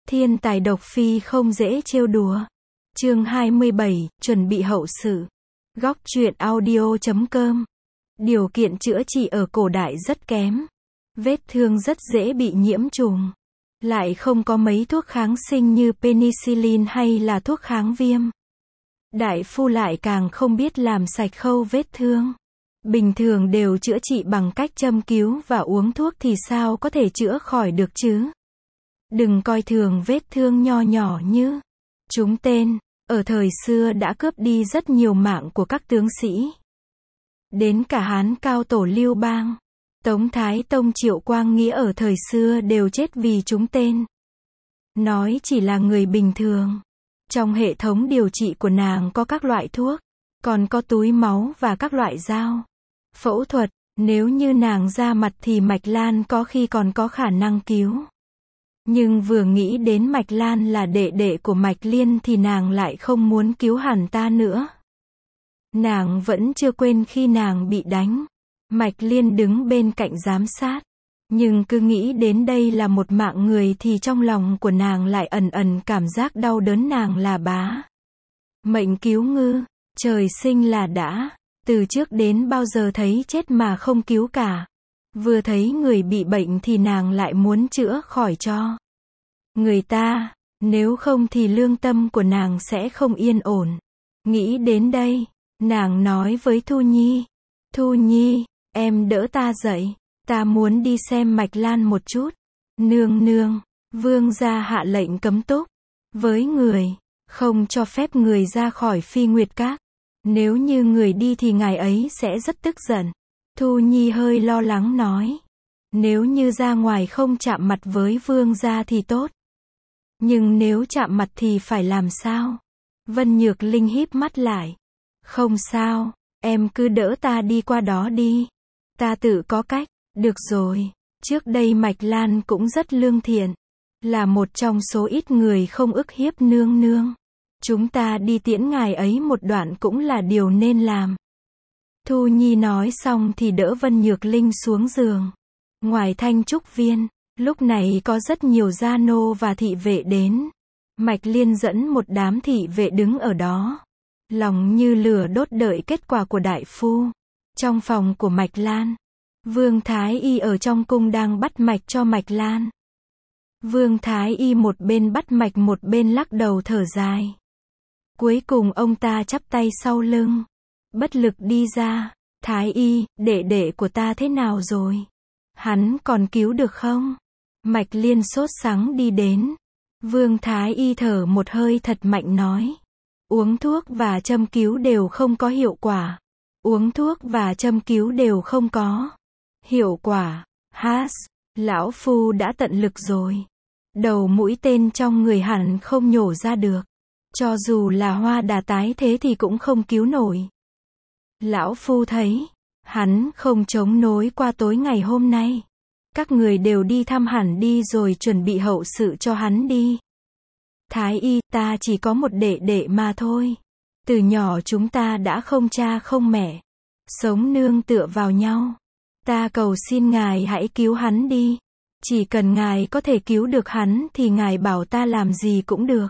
Thiên tài độc phi không dễ trêu đùa. Chương 27, chuẩn bị hậu sự. Góc truyện audio.com. Điều kiện chữa trị ở cổ đại rất kém. Vết thương rất dễ bị nhiễm trùng. Lại không có mấy thuốc kháng sinh như penicillin hay là thuốc kháng viêm. Đại phu lại càng không biết làm sạch khâu vết thương. Bình thường đều chữa trị bằng cách châm cứu và uống thuốc thì sao có thể chữa khỏi được chứ? Đừng coi thường vết thương nho nhỏ như trúng tên, ở thời xưa đã cướp đi rất nhiều mạng của các tướng sĩ. Đến cả Hán cao tổ Lưu Bang, Tống Thái Tông Triệu Quang Nghĩa ở thời xưa đều chết vì trúng tên. Nói chỉ là người bình thường. Trong hệ thống điều trị của nàng có các loại thuốc, còn có túi máu và các loại dao. Phẫu thuật, nếu như nàng ra mặt thì Mạch Lan có khi còn có khả năng cứu. Nhưng vừa nghĩ đến Mạch Lan là đệ đệ của Mạch Liên thì nàng lại không muốn cứu hẳn ta nữa. Nàng vẫn chưa quên khi nàng bị đánh. Mạch Liên đứng bên cạnh giám sát. Nhưng cứ nghĩ đến đây là một mạng người thì trong lòng của nàng lại ẩn ẩn cảm giác đau đớn. Nàng là bá mệnh cứu ngư, trời sinh là đã, từ trước đến bao giờ thấy chết mà không cứu cả. Vừa thấy người bị bệnh thì nàng lại muốn chữa khỏi cho người ta, nếu không thì lương tâm của nàng sẽ không yên ổn. Nghĩ đến đây, nàng nói với Thu Nhi, Thu Nhi, em đỡ ta dậy, ta muốn đi xem Mạch Lan một chút. Nương nương, vương gia hạ lệnh cấm túc với người, không cho phép người ra khỏi Phi Nguyệt Các. Nếu như người đi thì ngài ấy sẽ rất tức giận. Thu Nhi hơi lo lắng nói, nếu như ra ngoài không chạm mặt với vương gia thì tốt. Nhưng nếu chạm mặt thì phải làm sao? Vân Nhược Linh híp mắt lại. Không sao, em cứ đỡ ta đi qua đó đi. Ta tự có cách. Được rồi, trước đây Mạch Lan cũng rất lương thiện. Là một trong số ít người không ức hiếp nương nương. Chúng ta đi tiễn ngài ấy một đoạn cũng là điều nên làm. Thu Nhi nói xong thì đỡ Vân Nhược Linh xuống giường. Ngoài Thanh Trúc Viên, lúc này có rất nhiều gia nô và thị vệ đến. Mạch Liên dẫn một đám thị vệ đứng ở đó. Lòng như lửa đốt đợi kết quả của đại phu. Trong phòng của Mạch Lan, Vương Thái Y ở trong cung đang bắt mạch cho Mạch Lan. Vương Thái Y một bên bắt mạch một bên lắc đầu thở dài. Cuối cùng ông ta chắp tay sau lưng, bất lực đi ra. Thái Y, đệ đệ của ta thế nào rồi? Hắn còn cứu được không? Mạch Liên sốt sắng đi đến. Vương Thái Y thở một hơi thật mạnh nói. Uống thuốc và châm cứu đều không có hiệu quả. Uống thuốc và châm cứu đều không có hiệu quả. Lão phu đã tận lực rồi. Đầu mũi tên trong người hẳn không nhổ ra được. Cho dù là hoa đà tái thế thì cũng không cứu nổi. Lão phu thấy, hắn không chống nối qua tối ngày hôm nay. Các người đều đi thăm hẳn đi rồi chuẩn bị hậu sự cho hắn đi. Thái Y, ta chỉ có một đệ đệ mà thôi. Từ nhỏ chúng ta đã không cha không mẹ. Sống nương tựa vào nhau. Ta cầu xin ngài hãy cứu hắn đi. Chỉ cần ngài có thể cứu được hắn thì ngài bảo ta làm gì cũng được.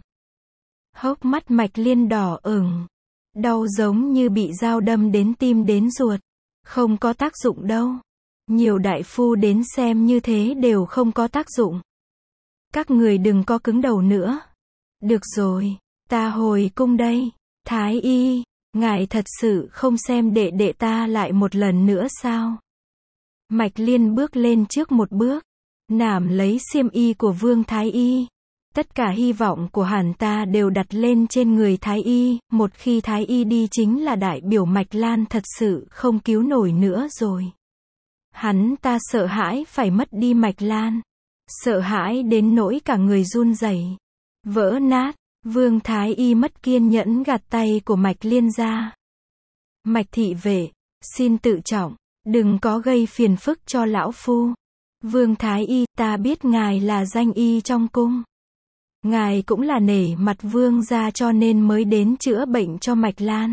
Hốc mắt Mạch Liên đỏ ửng. Đau giống như bị dao đâm đến tim đến ruột. Không có tác dụng đâu. Nhiều đại phu đến xem như thế đều không có tác dụng. Các người đừng có cứng đầu nữa. Được rồi, ta hồi cung đây. Thái Y, ngài thật sự không xem đệ đệ ta lại một lần nữa sao? Mạch Liên bước lên trước một bước, nảm lấy xiêm y của Vương Thái Y. Tất cả hy vọng của hắn ta đều đặt lên trên người Thái Y. Một khi Thái Y đi chính là đại biểu Mạch Lan thật sự không cứu nổi nữa rồi. Hắn ta sợ hãi phải mất đi Mạch Lan. Sợ hãi đến nỗi cả người run rẩy, vỡ nát. Vương Thái Y mất kiên nhẫn gạt tay của Mạch Liên ra. Mạch thị vệ, xin tự trọng, đừng có gây phiền phức cho lão phu. Vương Thái Y, ta biết ngài là danh y trong cung. Ngài cũng là nể mặt vương gia cho nên mới đến chữa bệnh cho Mạch Lan.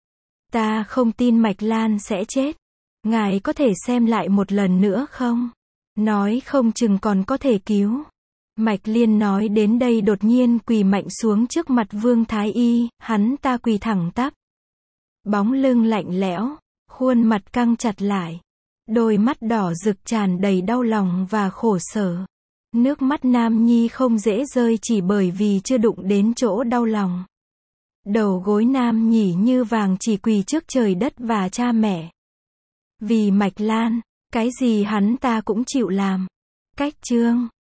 Ta không tin Mạch Lan sẽ chết. Ngài có thể xem lại một lần nữa không? Nói không chừng còn có thể cứu. Mạch Liên nói đến đây đột nhiên quỳ mạnh xuống trước mặt Vương Thái Y, hắn ta quỳ thẳng tắp. Bóng lưng lạnh lẽo, khuôn mặt căng chặt lại. Đôi mắt đỏ rực tràn đầy đau lòng và khổ sở. Nước mắt nam nhi không dễ rơi chỉ bởi vì chưa đụng đến chỗ đau lòng. Đầu gối nam nhỉ như vàng chỉ quỳ trước trời đất và cha mẹ. Vì Mạch Lan, cái gì hắn ta cũng chịu làm. Cách chương